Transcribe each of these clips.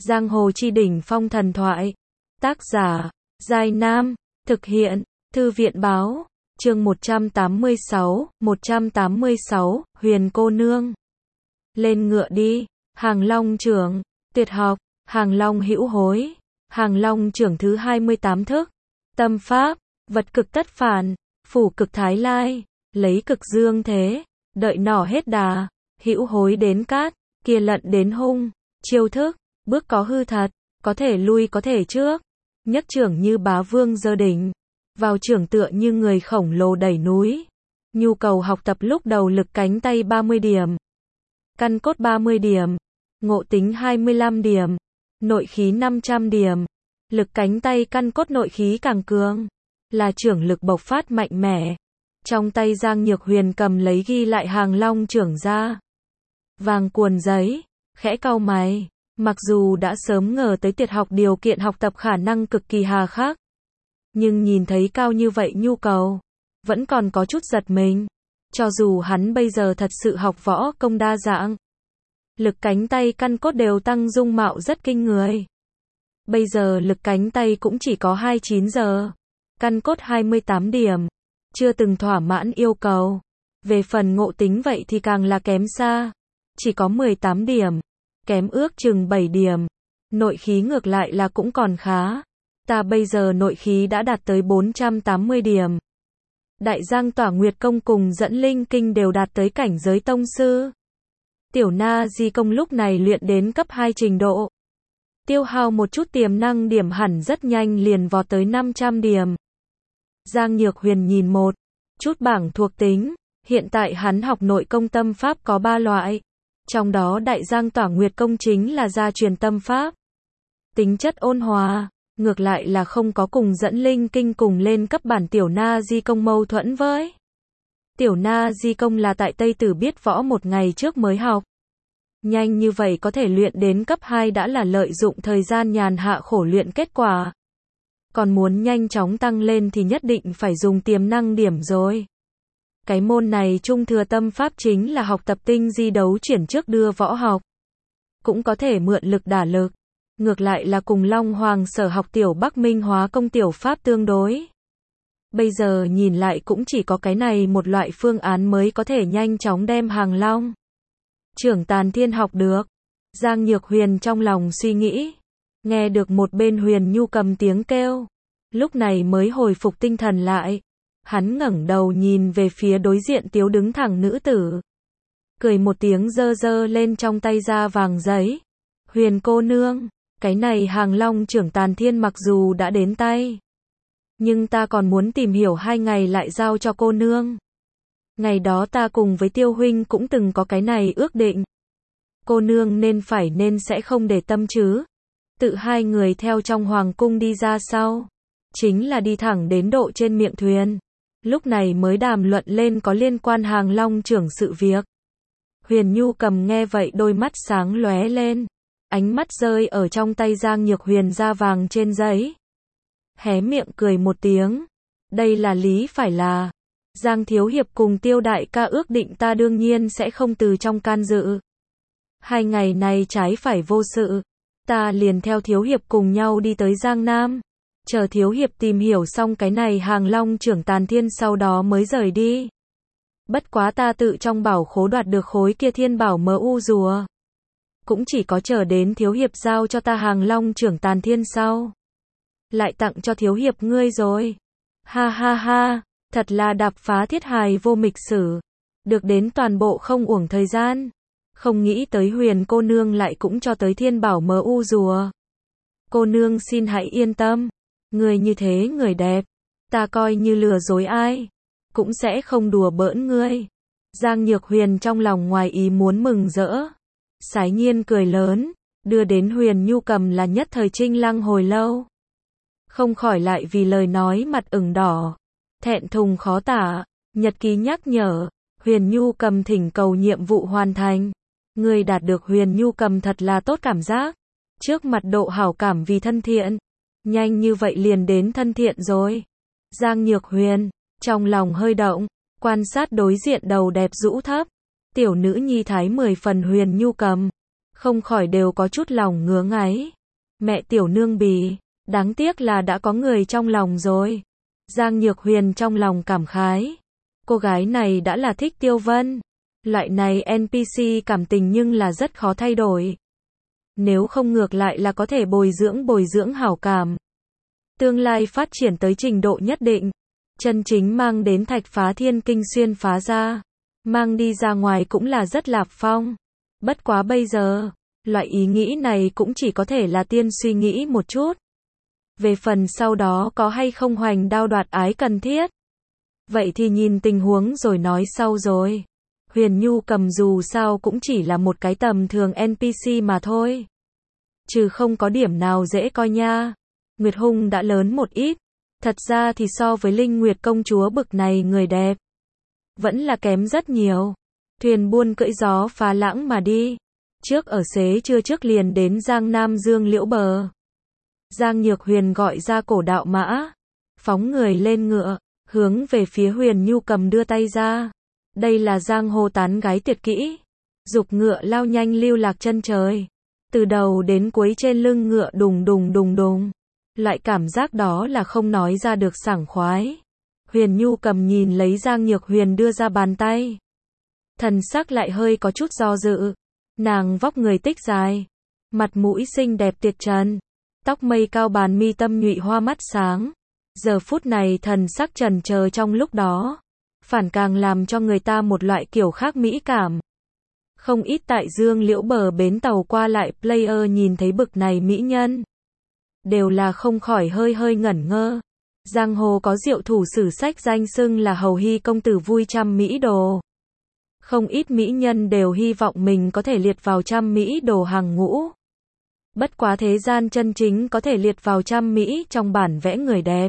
Giang hồ chi đỉnh phong thần thoại. Tác giả, Giai Nam. Thực hiện, Thư viện báo. Chương 186, Huyền cô nương. Lên ngựa đi, Hàng Long trưởng, tuyệt học, Hàng Long hữu hối, Hàng Long trưởng thứ 28 thức. Tâm pháp, vật cực tất phản, phủ cực thái lai, lấy cực dương thế, đợi nỏ hết đà, hữu hối đến cát, kia lận đến hung. Chiêu thức, bước có hư thật, có thể lui có thể trước. Nhất trưởng như bá vương giơ đỉnh, vào trưởng tựa như người khổng lồ đẩy núi. Nhu cầu học tập lúc đầu lực cánh tay 30 điểm, căn cốt 30 điểm, ngộ tính 25 điểm, nội khí 500 điểm. Lực cánh tay căn cốt nội khí càng cường, là trưởng lực bộc phát mạnh mẽ. Trong tay Giang Nhược Huyền cầm lấy ghi lại Hàng Long trưởng ra. Vàng cuồn giấy, khẽ cau mày. Mặc dù đã sớm ngờ tới tuyệt học điều kiện học tập khả năng cực kỳ hà khắc, nhưng nhìn thấy cao như vậy nhu cầu, vẫn còn có chút giật mình. Cho dù hắn bây giờ thật sự học võ công đa dạng, lực cánh tay căn cốt đều tăng dung mạo rất kinh người. Bây giờ lực cánh tay cũng chỉ có 29 giờ, căn cốt 28 điểm, chưa từng thỏa mãn yêu cầu. Về phần ngộ tính vậy thì càng là kém xa, chỉ có 18 điểm, kém ước chừng 7 điểm. Nội khí ngược lại là cũng còn khá. Ta bây giờ nội khí đã đạt tới 480 điểm. Đại Giang Tỏa Nguyệt Công cùng Dẫn Linh Kinh đều đạt tới cảnh giới tông sư. Tiểu Na Di Công lúc này luyện đến cấp 2 trình độ. Tiêu hao một chút tiềm năng điểm hẳn rất nhanh liền vọt tới 500 điểm. Giang Nhược Huyền nhìn một chút bảng thuộc tính. Hiện tại hắn học nội công tâm pháp có 3 loại. Trong đó Đại Giang Tỏa Nguyệt Công chính là gia truyền tâm pháp. Tính chất ôn hòa, ngược lại là không có cùng Dẫn Linh Kinh cùng lên cấp bản Tiểu Na Di Công mâu thuẫn với. Tiểu Na Di Công là tại Tây Tử biết võ một ngày trước mới học. Nhanh như vậy có thể luyện đến cấp 2 đã là lợi dụng thời gian nhàn hạ khổ luyện kết quả. Còn muốn nhanh chóng tăng lên thì nhất định phải dùng tiềm năng điểm rồi. Cái môn này trung thừa tâm pháp chính là học tập tinh di đấu chuyển trước đưa võ học. Cũng có thể mượn lực đả lực. Ngược lại là cùng Long Hoàng sở học Tiểu Bắc Minh hóa công tiểu pháp tương đối. Bây giờ nhìn lại cũng chỉ có cái này một loại phương án mới có thể nhanh chóng đem Hàng Long trưởng Tàn Thiên học được. Giang Nhược Huyền trong lòng suy nghĩ. Nghe được một bên Huyền Nhu cầm tiếng kêu, lúc này mới hồi phục tinh thần lại. Hắn ngẩng đầu nhìn về phía đối diện tiếu đứng thẳng nữ tử. Cười một tiếng giơ giơ lên trong tay ra vàng giấy. Huyền cô nương, cái này Hàng Long trưởng Tàn Thiên mặc dù đã đến tay, nhưng ta còn muốn tìm hiểu 2 ngày lại giao cho cô nương. Ngày đó ta cùng với Tiêu huynh cũng từng có cái này ước định. Cô nương nên sẽ không để tâm chứ. Tự hai người theo trong hoàng cung đi ra sau, chính là đi thẳng đến độ trên miệng thuyền. Lúc này mới đàm luận lên có liên quan Hàng Long trưởng sự việc. Huyền Nhu cầm nghe vậy đôi mắt sáng lóe lên. Ánh mắt rơi ở trong tay Giang Nhược Huyền da vàng trên giấy. Hé miệng cười một tiếng. Đây là lý phải là. Giang thiếu hiệp cùng Tiêu đại ca ước định ta đương nhiên sẽ không từ trong can dự. 2 ngày này trái phải vô sự. Ta liền theo thiếu hiệp cùng nhau đi tới Giang Nam. Chờ thiếu hiệp tìm hiểu xong cái này Hàng Long trưởng Tàn Thiên sau đó mới rời đi. Bất quá ta tự trong bảo khố đoạt được khối kia thiên bảo mơ u rùa. Cũng chỉ có chờ đến thiếu hiệp giao cho ta Hàng Long trưởng Tàn Thiên sau, lại tặng cho thiếu hiệp ngươi rồi. Ha ha ha, thật là đạp phá thiết hài vô mịch sử. Được đến toàn bộ không uổng thời gian. Không nghĩ tới Huyền cô nương lại cũng cho tới thiên bảo mơ u rùa. Cô nương xin hãy yên tâm. Người như thế người đẹp, ta coi như lừa dối ai, cũng sẽ không đùa bỡn ngươi. Giang Nhược Huyền trong lòng ngoài ý muốn mừng rỡ. Sái nhiên cười lớn, đưa đến Huyền Nhu cầm là nhất thời trinh lăng hồi lâu. Không khỏi lại vì lời nói mặt ửng đỏ, thẹn thùng khó tả. Nhật ký nhắc nhở, Huyền Nhu cầm thỉnh cầu nhiệm vụ hoàn thành. Người đạt được Huyền Nhu cầm thật là tốt cảm giác. Trước mặt độ hảo cảm vì thân thiện. Nhanh như vậy liền đến thân thiện rồi. Giang Nhược Huyền, trong lòng hơi động, quan sát đối diện đầu đẹp rũ thấp. Tiểu nữ nhi thái 10 phần Huyền Nhu cầm. không khỏi đều có chút lòng ngứa ngáy. Mẹ tiểu nương bì, đáng tiếc là đã có người trong lòng rồi. Giang Nhược Huyền trong lòng cảm khái. Cô gái này đã là thích Tiêu Vân. Loại này NPC cảm tình nhưng là rất khó thay đổi. Nếu không ngược lại là có thể bồi dưỡng hảo cảm. Tương lai phát triển tới trình độ nhất định. Chân chính mang đến Thạch Phá Thiên Kinh xuyên phá ra. Mang đi ra ngoài cũng là rất lạp phong. Bất quá bây giờ, loại ý nghĩ này cũng chỉ có thể là tiên suy nghĩ một chút. Về phần sau đó có hay không hoành đao đoạt ái cần thiết. Vậy thì nhìn tình huống rồi nói sau rồi. Huyền Nhu Cầm dù sao cũng chỉ là một cái tầm thường NPC mà thôi. Trừ không có điểm nào dễ coi nha. Nguyệt Hung đã lớn một ít. Thật ra thì so với Linh Nguyệt công chúa bực này người đẹp. Vẫn là kém rất nhiều. Thuyền buôn cưỡi gió phá lãng mà đi. Trước ở xế trưa trước liền đến Giang Nam Dương Liễu bờ. Giang Nhược Huyền gọi ra cổ đạo mã. Phóng người lên ngựa. Hướng về phía Huyền Nhu Cầm đưa tay ra. Đây là giang hồ tán gái tuyệt kỹ. Dục ngựa lao nhanh lưu lạc chân trời. Từ đầu đến cuối trên lưng ngựa đùng đùng đùng đùng. Loại cảm giác đó là không nói ra được sảng khoái. Huyền Nhu Cầm nhìn lấy Giang Nhược Huyền đưa ra bàn tay. Thần sắc lại hơi có chút do dự. Nàng vóc người tích dài. Mặt mũi xinh đẹp tuyệt trần. Tóc mây cao bàn mi tâm nhụy hoa mắt sáng. Giờ phút này thần sắc trần chờ trong lúc đó. Phản càng làm cho người ta một loại kiểu khác mỹ cảm. Không ít tại Dương Liễu bờ bến tàu qua lại player nhìn thấy bực này mỹ nhân. Đều là không khỏi hơi ngẩn ngơ. Giang hồ có diệu thủ sử sách danh xưng là hầu hy công tử vui trăm mỹ đồ. Không ít mỹ nhân đều hy vọng mình có thể liệt vào trăm mỹ đồ hàng ngũ. Bất quá thế gian chân chính có thể liệt vào trăm mỹ trong bản vẽ người đẹp.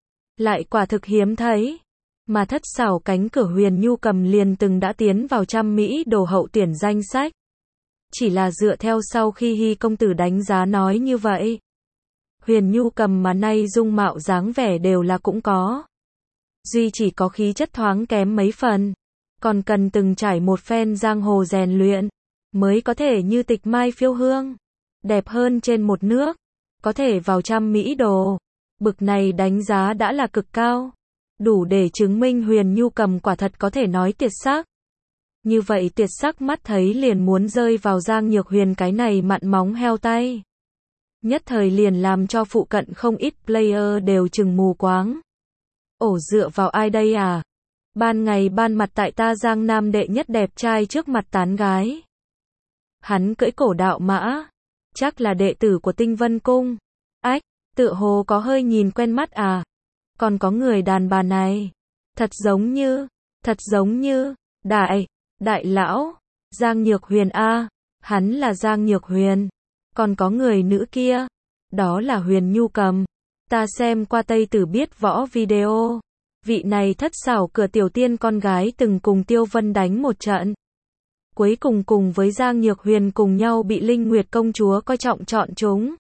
Lại quả thực hiếm thấy. Mà thất xảo cánh cửa Huyền Nhu Cầm liền từng đã tiến vào trăm mỹ đồ hậu tuyển danh sách. Chỉ là dựa theo sau khi Hy công tử đánh giá nói như vậy. Huyền Nhu Cầm mà nay dung mạo dáng vẻ đều là cũng có. Duy chỉ có khí chất thoáng kém mấy phần. Còn cần từng trải một phen giang hồ rèn luyện. Mới có thể như tịch mai phiêu hương. Đẹp hơn trên một nước. Có thể vào trăm mỹ đồ. Bực này đánh giá đã là cực cao. Đủ để chứng minh Huyền Nhu Cầm quả thật có thể nói tuyệt sắc. Như vậy tuyệt sắc mắt thấy liền muốn rơi vào Giang Nhược Huyền cái này mặn móng heo tay. Nhất thời liền làm cho phụ cận không ít player đều chừng mù quáng. Ổ dựa vào ai đây à? Ban ngày ban mặt tại ta Giang Nam đệ nhất đẹp trai trước mặt tán gái. Hắn cưỡi cổ đạo mã. Chắc là đệ tử của Tinh Vân Cung. Ách, tựa hồ có hơi nhìn quen mắt à? Còn có người đàn bà này. Thật giống như, đại lão, Giang Nhược Huyền a, hắn là Giang Nhược Huyền. Còn có người nữ kia, đó là Huyền Nhu Cầm. Ta xem qua Tây Tử biết võ video. Vị này thất xảo cửa tiểu tiên con gái từng cùng Tiêu Vân đánh một trận. Cuối cùng cùng với Giang Nhược Huyền cùng nhau bị Linh Nguyệt công chúa coi trọng chọn chúng.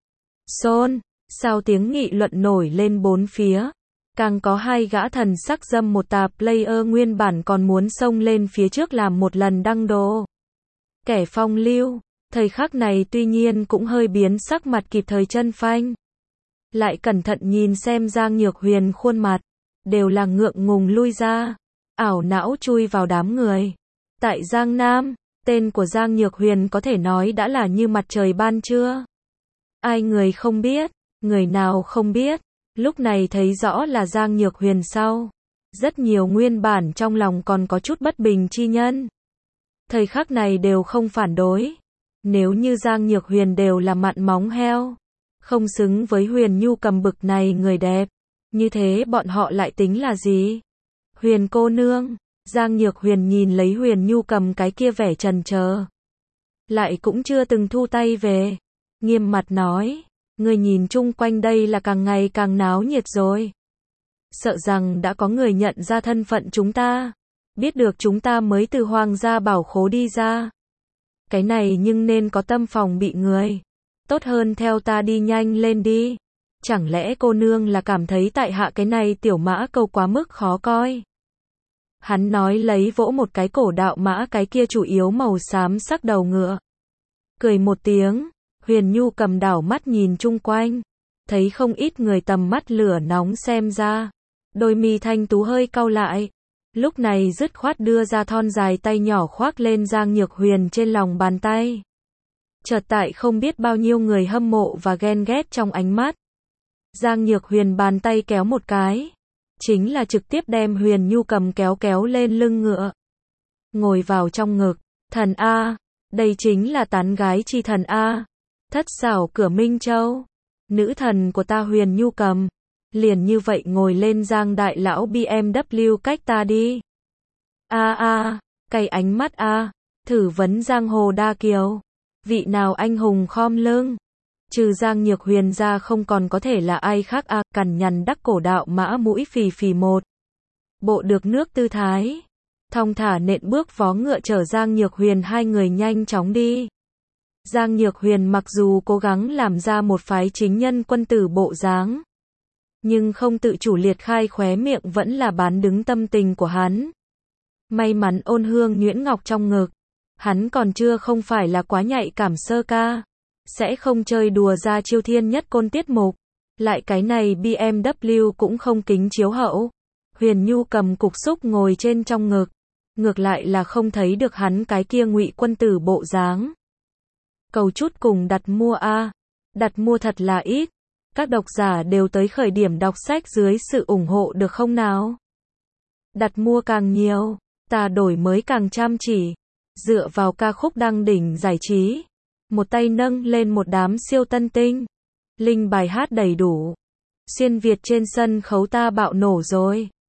Sao tiếng nghị luận nổi lên bốn phía. Càng có hai gã thần sắc dâm một tà player nguyên bản còn muốn xông lên phía trước làm một lần đăng đồ. Kẻ phong lưu, thời khắc này tuy nhiên cũng hơi biến sắc mặt kịp thời chân phanh. Lại cẩn thận nhìn xem Giang Nhược Huyền khuôn mặt, đều là ngượng ngùng lui ra, ảo não chui vào đám người. Tại Giang Nam, tên của Giang Nhược Huyền có thể nói đã là như mặt trời ban trưa. Ai người không biết, người nào không biết. Lúc này thấy rõ là Giang Nhược Huyền sau. Rất nhiều nguyên bản trong lòng còn có chút bất bình chi nhân. Thời khắc này đều không phản đối. Nếu như Giang Nhược Huyền đều là mặn móng heo. Không xứng với Huyền Nhu Cầm bực này người đẹp. Như thế bọn họ lại tính là gì? Huyền cô nương. Giang Nhược Huyền nhìn lấy Huyền Nhu Cầm cái kia vẻ trần chờ. Lại cũng chưa từng thu tay về. Nghiêm mặt nói. Người nhìn chung quanh đây là càng ngày càng náo nhiệt rồi. Sợ rằng đã có người nhận ra thân phận chúng ta. Biết được chúng ta mới từ hoàng gia bảo khố đi ra. Cái này nhưng nên có tâm phòng bị người. Tốt hơn theo ta đi nhanh lên đi. Chẳng lẽ cô nương là cảm thấy tại hạ cái này tiểu mã câu quá mức khó coi. Hắn nói lấy vỗ một cái cổ đạo mã cái kia chủ yếu màu xám sắc đầu ngựa. Cười một tiếng, Huyền Nhu Cầm đảo mắt nhìn chung quanh, thấy không ít người tầm mắt lửa nóng xem ra. Đôi mi thanh tú hơi cau lại, lúc này dứt khoát đưa ra thon dài tay nhỏ khoác lên Giang Nhược Huyền trên lòng bàn tay. Chợt tại không biết bao nhiêu người hâm mộ và ghen ghét trong ánh mắt. Giang Nhược Huyền bàn tay kéo một cái, chính là trực tiếp đem Huyền Nhu Cầm kéo lên lưng ngựa. Ngồi vào trong ngực, thần A, đây chính là tán gái chi thần A. Thất xảo cửa Minh Châu, nữ thần của ta Huyền Nhu Cầm, liền như vậy ngồi lên Giang đại lão BMW cách ta đi. Cay ánh mắt A, thử vấn giang hồ đa kiều, vị nào anh hùng khom lưng, trừ Giang Nhược Huyền ra không còn có thể là ai khác A. Cằn nhằn đắc cổ đạo mã mũi phì phì một bộ được nước tư thái, thong thả nện bước vó ngựa chở Giang Nhược Huyền hai người nhanh chóng đi. Giang Nhược Huyền mặc dù cố gắng làm ra một phái chính nhân quân tử bộ dáng, nhưng không tự chủ liệt khai khóe miệng vẫn là bán đứng tâm tình của hắn. May mắn Ôn Hương nhuyễn ngọc trong ngực, hắn còn chưa không phải là quá nhạy cảm sơ ca, sẽ không chơi đùa ra chiêu thiên nhất côn tiết mục, lại cái này BMW cũng không kính chiếu hậu. Huyền Nhu Cầm cục xúc ngồi trên trong ngực, ngược lại là không thấy được hắn cái kia ngụy quân tử bộ dáng. Cầu chút cùng đặt mua A, đặt mua thật là ít, các độc giả đều tới khởi điểm đọc sách dưới sự ủng hộ được không nào? Đặt mua càng nhiều, ta đổi mới càng chăm chỉ, dựa vào ca khúc đăng đỉnh giải trí, một tay nâng lên một đám siêu tân tinh, linh bài hát đầy đủ, xuyên Việt trên sân khấu ta bạo nổ rồi.